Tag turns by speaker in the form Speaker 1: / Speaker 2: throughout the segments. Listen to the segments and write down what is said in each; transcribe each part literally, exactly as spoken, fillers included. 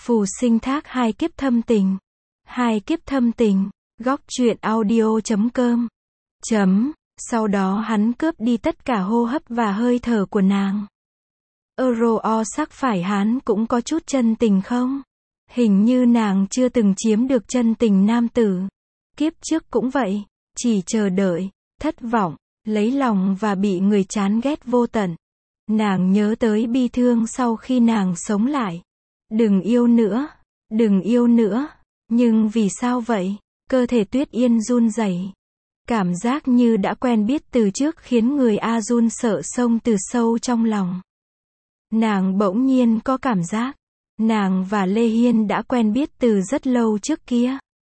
Speaker 1: Phù sinh thác hai kiếp thâm tình. Hai kiếp thâm tình. Góc truyện audio chấm com. Chấm. Sau đó hắn cướp đi tất cả hô hấp và hơi thở của nàng. Euro o sắc phải hắn cũng có chút chân tình không? Hình như nàng chưa từng chiếm được chân tình nam tử. Kiếp trước cũng vậy. Chỉ chờ đợi, thất vọng, lấy lòng và bị người chán ghét vô tận. Nàng nhớ tới bi thương sau khi nàng sống lại. Đừng yêu nữa, đừng yêu nữa. Nhưng vì sao vậy? Cơ thể Tuyết Yên run rẩy. Cảm giác như đã quen biết từ trước khiến người A run sợ sông từ sâu trong lòng. Nàng bỗng nhiên có cảm giác, nàng và Lê Hiên đã quen biết từ rất lâu trước kia.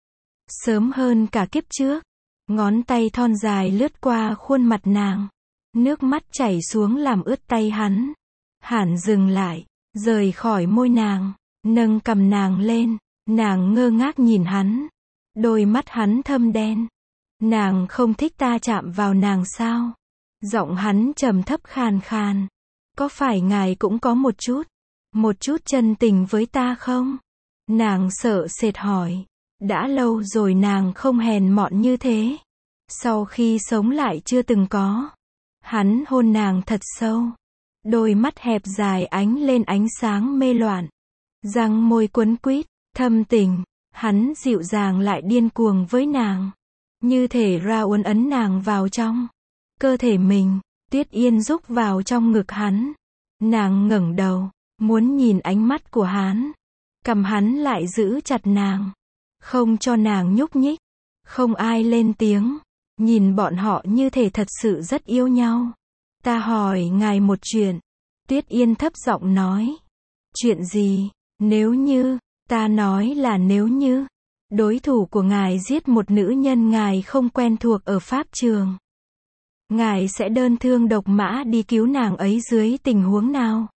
Speaker 1: Sớm hơn cả kiếp trước. Ngón tay thon dài lướt qua khuôn mặt nàng. Nước mắt chảy xuống làm ướt tay hắn. Hắn dừng lại, rời khỏi môi nàng, nâng cằm nàng lên. Nàng ngơ ngác nhìn hắn. Đôi mắt hắn thâm đen. Nàng không thích ta chạm vào nàng sao? Giọng hắn trầm thấp khàn khàn. Có phải ngài cũng có một chút, một chút chân tình với ta không? Nàng sợ sệt hỏi. Đã lâu rồi nàng không hèn mọn như thế. Sau khi sống lại chưa từng có. Hắn hôn nàng thật sâu. Đôi mắt hẹp dài ánh lên ánh sáng mê loạn. Răng môi quấn quýt, thâm tình. Hắn dịu dàng lại điên cuồng với nàng. Như thể ra uốn ấn nàng vào trong cơ thể mình. Tuyết Yên rúc vào trong ngực hắn. Nàng ngẩng đầu, muốn nhìn ánh mắt của hắn. Cầm hắn lại giữ chặt nàng. Không cho nàng nhúc nhích. Không ai lên tiếng. Nhìn bọn họ như thể thật sự rất yêu nhau. Ta hỏi ngài một chuyện. Tuyết Yên thấp giọng nói. Chuyện gì? Nếu như, ta nói là nếu như, đối thủ của ngài giết một nữ nhân ngài không quen thuộc ở pháp trường. Ngài sẽ đơn thương độc mã đi cứu nàng ấy dưới tình huống nào?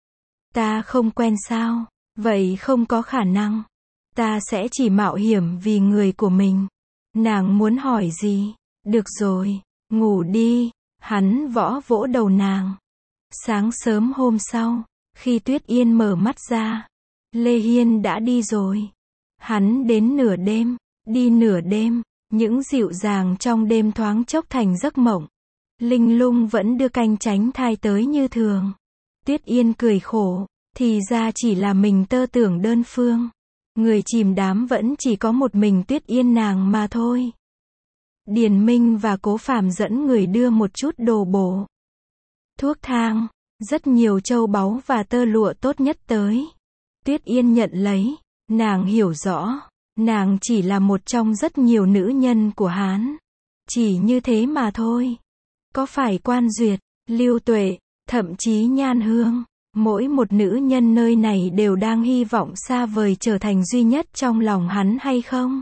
Speaker 1: Ta không quen sao? Vậy không có khả năng. Ta sẽ chỉ mạo hiểm vì người của mình. Nàng muốn hỏi gì? Được rồi, ngủ đi. Hắn võ vỗ đầu nàng. Sáng sớm hôm sau, khi Tuyết Yên mở mắt ra, Lê Hiên đã đi rồi. Hắn đến nửa đêm, đi nửa đêm, những dịu dàng trong đêm thoáng chốc thành giấc mộng. Linh Lung vẫn đưa canh tránh thai tới như thường. Tuyết Yên cười khổ, thì ra chỉ là mình tơ tưởng đơn phương. Người chìm đắm vẫn chỉ có một mình Tuyết Yên nàng mà thôi. Điền Minh và Cố Phàm dẫn người đưa một chút đồ bổ. Thuốc thang, rất nhiều châu báu và tơ lụa tốt nhất tới. Tuyết Yên nhận lấy, nàng hiểu rõ, nàng chỉ là một trong rất nhiều nữ nhân của hắn. Chỉ như thế mà thôi. Có phải Quan Duyệt, Lưu Tuệ, thậm chí Nhan Hương, mỗi một nữ nhân nơi này đều đang hy vọng xa vời trở thành duy nhất trong lòng hắn hay không?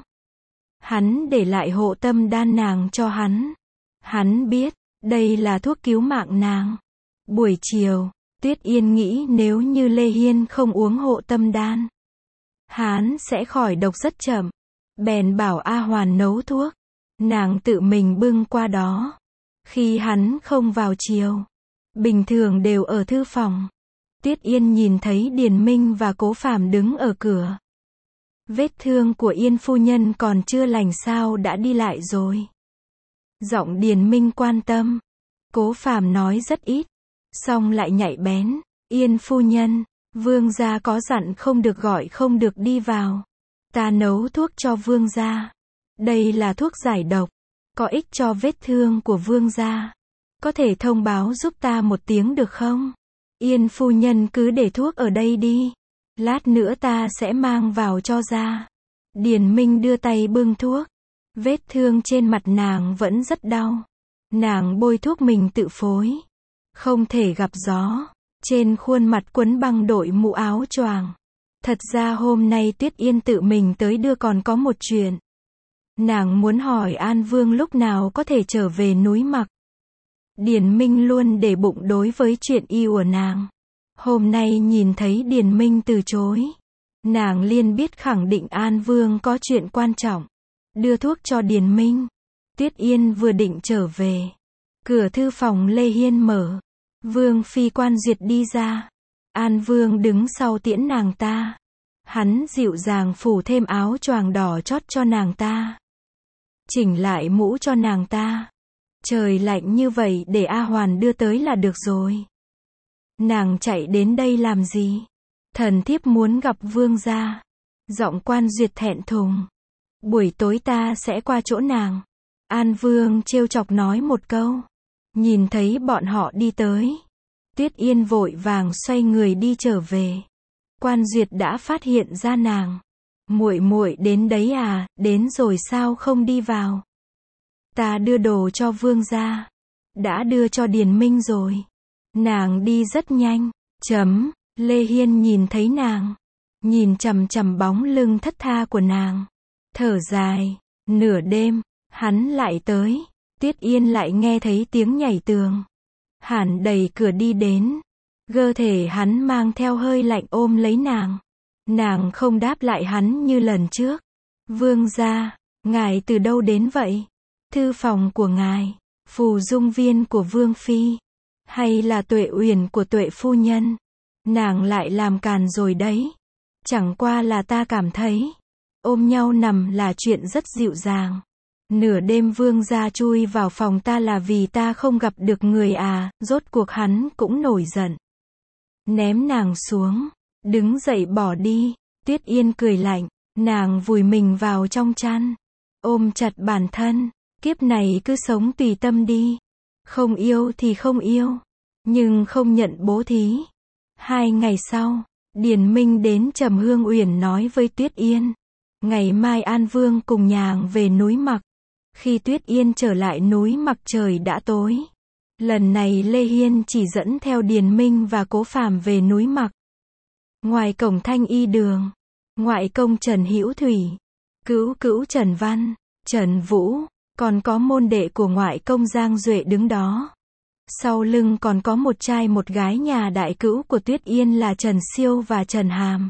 Speaker 1: Hắn để lại hộ tâm đan nàng cho hắn. Hắn biết, đây là thuốc cứu mạng nàng. Buổi chiều, Tuyết Yên nghĩ nếu như Lê Hiên không uống hộ tâm đan, hắn sẽ khỏi độc rất chậm. Bèn bảo A Hoàn nấu thuốc. Nàng tự mình bưng qua đó. Khi hắn không vào chiều, bình thường đều ở thư phòng. Tuyết Yên nhìn thấy Điền Minh và Cố Phàm đứng ở cửa. Vết thương của Yên phu nhân còn chưa lành sao đã đi lại rồi? Giọng Điền Minh quan tâm. Cố Phàm nói rất ít, song lại nhạy bén. Yên phu nhân, vương gia có dặn không được gọi không được đi vào. Ta nấu thuốc cho vương gia. Đây là thuốc giải độc, có ích cho vết thương của vương gia. Có thể thông báo giúp ta một tiếng được không? Yên phu nhân cứ để thuốc ở đây đi. Lát nữa ta sẽ mang vào cho ra. Điền Minh đưa tay bưng thuốc. Vết thương trên mặt nàng vẫn rất đau. Nàng bôi thuốc mình tự phối. Không thể gặp gió. Trên khuôn mặt quấn băng đội mũ áo choàng. Thật ra hôm nay Tuyết Yên tự mình tới đưa còn có một chuyện. Nàng muốn hỏi An Vương lúc nào có thể trở về núi Mặc. Điền Minh luôn để bụng đối với chuyện y của nàng. Hôm nay nhìn thấy Điền Minh từ chối, nàng liền biết khẳng định An Vương có chuyện quan trọng. Đưa thuốc cho Điền Minh. Tuyết Yên vừa định trở về. Cửa thư phòng Lê Hiên mở. Vương phi Quan Duyệt đi ra. An Vương đứng sau tiễn nàng ta. Hắn dịu dàng phủ thêm áo choàng đỏ chót cho nàng ta. Chỉnh lại mũ cho nàng ta. Trời lạnh như vậy để A Hoàn đưa tới là được rồi. Nàng chạy đến đây làm gì? Thần thiếp muốn gặp vương gia. Giọng Quan Duyệt thẹn thùng. Buổi tối ta sẽ qua chỗ nàng. An Vương trêu chọc nói một câu. Nhìn thấy bọn họ đi tới. Tuyết Yên vội vàng xoay người đi trở về. Quan Duyệt đã phát hiện ra nàng. Muội muội đến đấy à, đến rồi sao không đi vào? Ta đưa đồ cho vương gia. Đã đưa cho Điền Minh rồi. Nàng đi rất nhanh. Chấm, Lê Hiên nhìn thấy nàng. Nhìn chằm chằm bóng lưng thất tha của nàng. Thở dài. Nửa đêm, hắn lại tới. Tuyết Yên lại nghe thấy tiếng nhảy tường. Hàn đẩy cửa đi đến. Cơ thể hắn mang theo hơi lạnh ôm lấy nàng. Nàng không đáp lại hắn như lần trước. Vương gia, ngài từ đâu đến vậy? Thư phòng của ngài, phù dung viên của Vương Phi, hay là Tuệ Uyển của Tuệ Phu Nhân? Nàng lại làm càn rồi đấy. Chẳng qua là ta cảm thấy, ôm nhau nằm là chuyện rất dịu dàng. Nửa đêm vương gia chui vào phòng ta là vì ta không gặp được người à, rốt cuộc hắn cũng nổi giận. Ném nàng xuống, đứng dậy bỏ đi. Tuyết Yên cười lạnh, nàng vùi mình vào trong chăn, ôm chặt bản thân, kiếp này cứ sống tùy tâm đi. Không yêu thì không yêu, nhưng không nhận bố thí. Hai ngày sau, Điền Minh đến Trầm Hương Uyển nói với Tuyết Yên. Ngày mai An Vương cùng nhàng về núi Mặc. Khi Tuyết Yên trở lại núi Mặc trời đã tối. Lần này Lê Hiên chỉ dẫn theo Điền Minh và Cố Phàm về núi Mặc. Ngoài cổng Thanh Y Đường, ngoại công Trần Hữu Thủy, cữu cữu Trần Văn, Trần Vũ, còn có môn đệ của ngoại công Giang Duệ đứng đó. Sau lưng còn có một trai một gái nhà đại cữu của Tuyết Yên là Trần Siêu và Trần Hàm.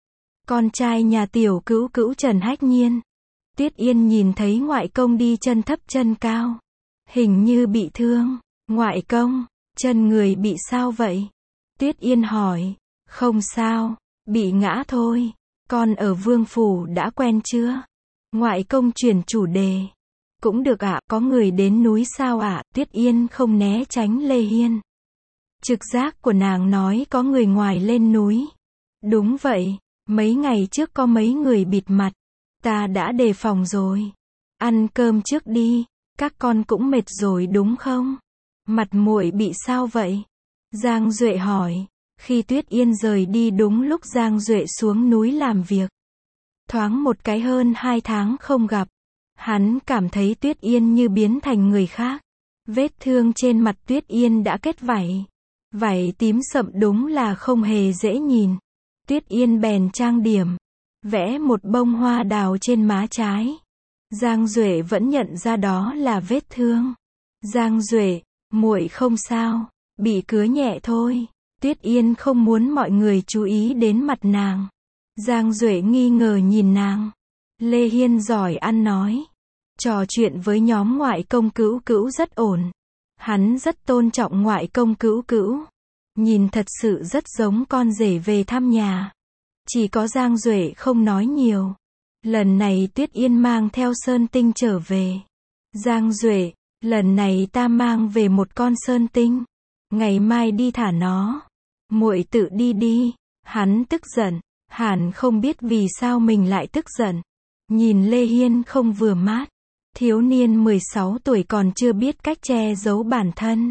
Speaker 1: Con trai nhà tiểu cữu cữu Trần Hách Nhiên. Tuyết Yên nhìn thấy ngoại công đi chân thấp chân cao. Hình như bị thương. Ngoại công, chân người bị sao vậy? Tuyết Yên hỏi. Không sao, bị ngã thôi. Con ở Vương Phủ đã quen chưa? Ngoại công chuyển chủ đề. Cũng được ạ, có người đến núi sao ạ? Tuyết Yên không né tránh Lê Hiên. Trực giác của nàng nói có người ngoài lên núi. Đúng vậy, mấy ngày trước có mấy người bịt mặt. Ta đã đề phòng rồi. Ăn cơm trước đi, các con cũng mệt rồi đúng không? Mặt muội bị sao vậy? Giang Duệ hỏi. Khi Tuyết Yên rời đi đúng lúc Giang Duệ xuống núi làm việc. Thoáng một cái hơn hai tháng không gặp. Hắn cảm thấy Tuyết Yên như biến thành người khác. Vết thương trên mặt Tuyết Yên đã kết vảy. Vảy tím sậm đúng là không hề dễ nhìn. Tuyết Yên bèn trang điểm. Vẽ một bông hoa đào trên má trái. Giang Duệ vẫn nhận ra đó là vết thương. Giang Duệ, muội không sao, bị cứa nhẹ thôi. Tuyết Yên không muốn mọi người chú ý đến mặt nàng. Giang Duệ nghi ngờ nhìn nàng. Lê Hiên giỏi ăn nói. Trò chuyện với nhóm ngoại công cữu cữu rất ổn. Hắn rất tôn trọng ngoại công cữu cữu. Nhìn thật sự rất giống con rể về thăm nhà. Chỉ có Giang Duệ không nói nhiều. Lần này Tuyết Yên mang theo sơn tinh trở về. Giang Duệ, lần này ta mang về một con sơn tinh. Ngày mai đi thả nó. Muội tự đi đi. Hắn tức giận. Hẳn không biết vì sao mình lại tức giận. Nhìn Lê Hiên không vừa mắt. Thiếu niên mười sáu tuổi còn chưa biết cách che giấu bản thân.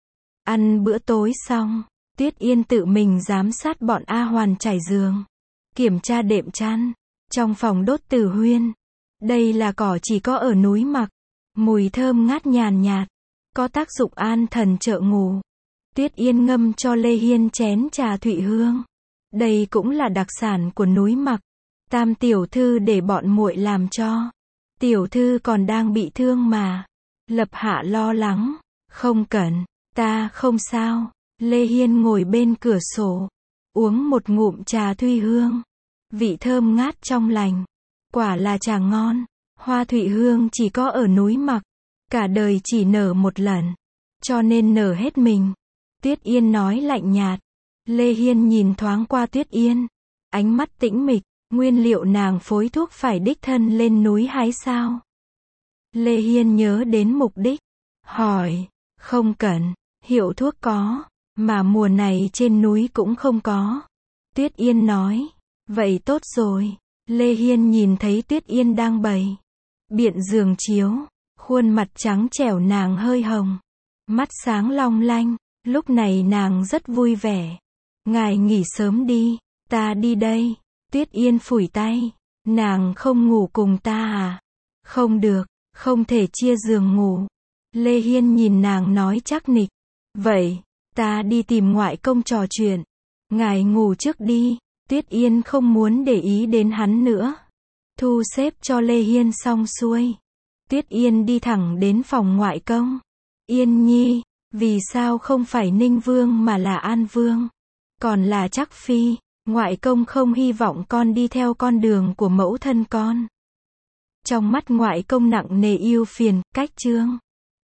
Speaker 1: Ăn bữa tối xong, Tuyết Yên tự mình giám sát bọn A Hoàn trải giường. Kiểm tra đệm chăn. Trong phòng đốt tử huyên. Đây là cỏ chỉ có ở núi Mặc. Mùi thơm ngát nhàn nhạt. Có tác dụng an thần trợ ngủ. Tuyết Yên ngâm cho Lê Hiên chén trà thụy hương. Đây cũng là đặc sản của núi Mặc. Tam tiểu thư để bọn muội làm cho. Tiểu thư còn đang bị thương mà. Lập Hạ lo lắng. Không cần, ta không sao. Lê Hiên ngồi bên cửa sổ. Uống một ngụm trà thụy hương. Vị thơm ngát trong lành. Quả là trà ngon. Hoa thụy hương chỉ có ở núi Mặc. Cả đời chỉ nở một lần. Cho nên nở hết mình. Tuyết Yên nói lạnh nhạt. Lê Hiên nhìn thoáng qua Tuyết Yên. Ánh mắt tĩnh mịch, nguyên liệu nàng phối thuốc phải đích thân lên núi hái sao? Lê Hiên nhớ đến mục đích, hỏi, không cần, hiệu thuốc có, mà mùa này trên núi cũng không có. Tuyết Yên nói, vậy tốt rồi. Lê Hiên nhìn thấy Tuyết Yên đang bày biện giường chiếu, khuôn mặt trắng trẻo nàng hơi hồng, mắt sáng long lanh, lúc này nàng rất vui vẻ. Ngài nghỉ sớm đi, ta đi đây. Tuyết Yên phủi tay, nàng không ngủ cùng ta à? Không được, không thể chia giường ngủ. Lê Hiên nhìn nàng nói chắc nịch, vậy, ta đi tìm ngoại công trò chuyện. Ngài ngủ trước đi. Tuyết Yên không muốn để ý đến hắn nữa. Thu xếp cho Lê Hiên xong xuôi, Tuyết Yên đi thẳng đến phòng ngoại công. Yên nhi, vì sao không phải Ninh Vương mà là An Vương? Còn là Trắc Phi, ngoại công không hy vọng con đi theo con đường của mẫu thân con. Trong mắt ngoại công nặng nề ưu phiền, cách chương.